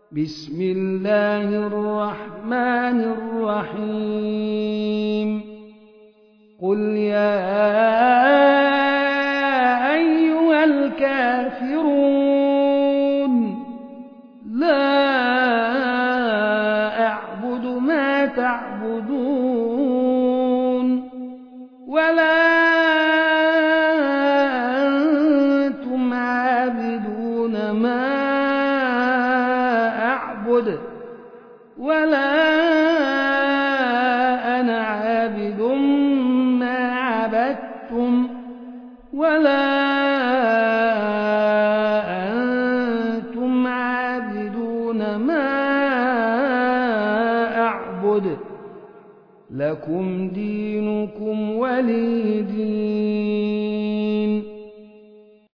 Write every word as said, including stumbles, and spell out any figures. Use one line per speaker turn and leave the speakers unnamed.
بسم الله الرحمن الرحيم قل يا أيها الكافرون لا أعبد ما تعبدون ولا أنتم عابدون ما أعبد ولا أنا عابد ما عبدتم ولا أنتم عابدون ما أعبد لكم دينكم ولي دين.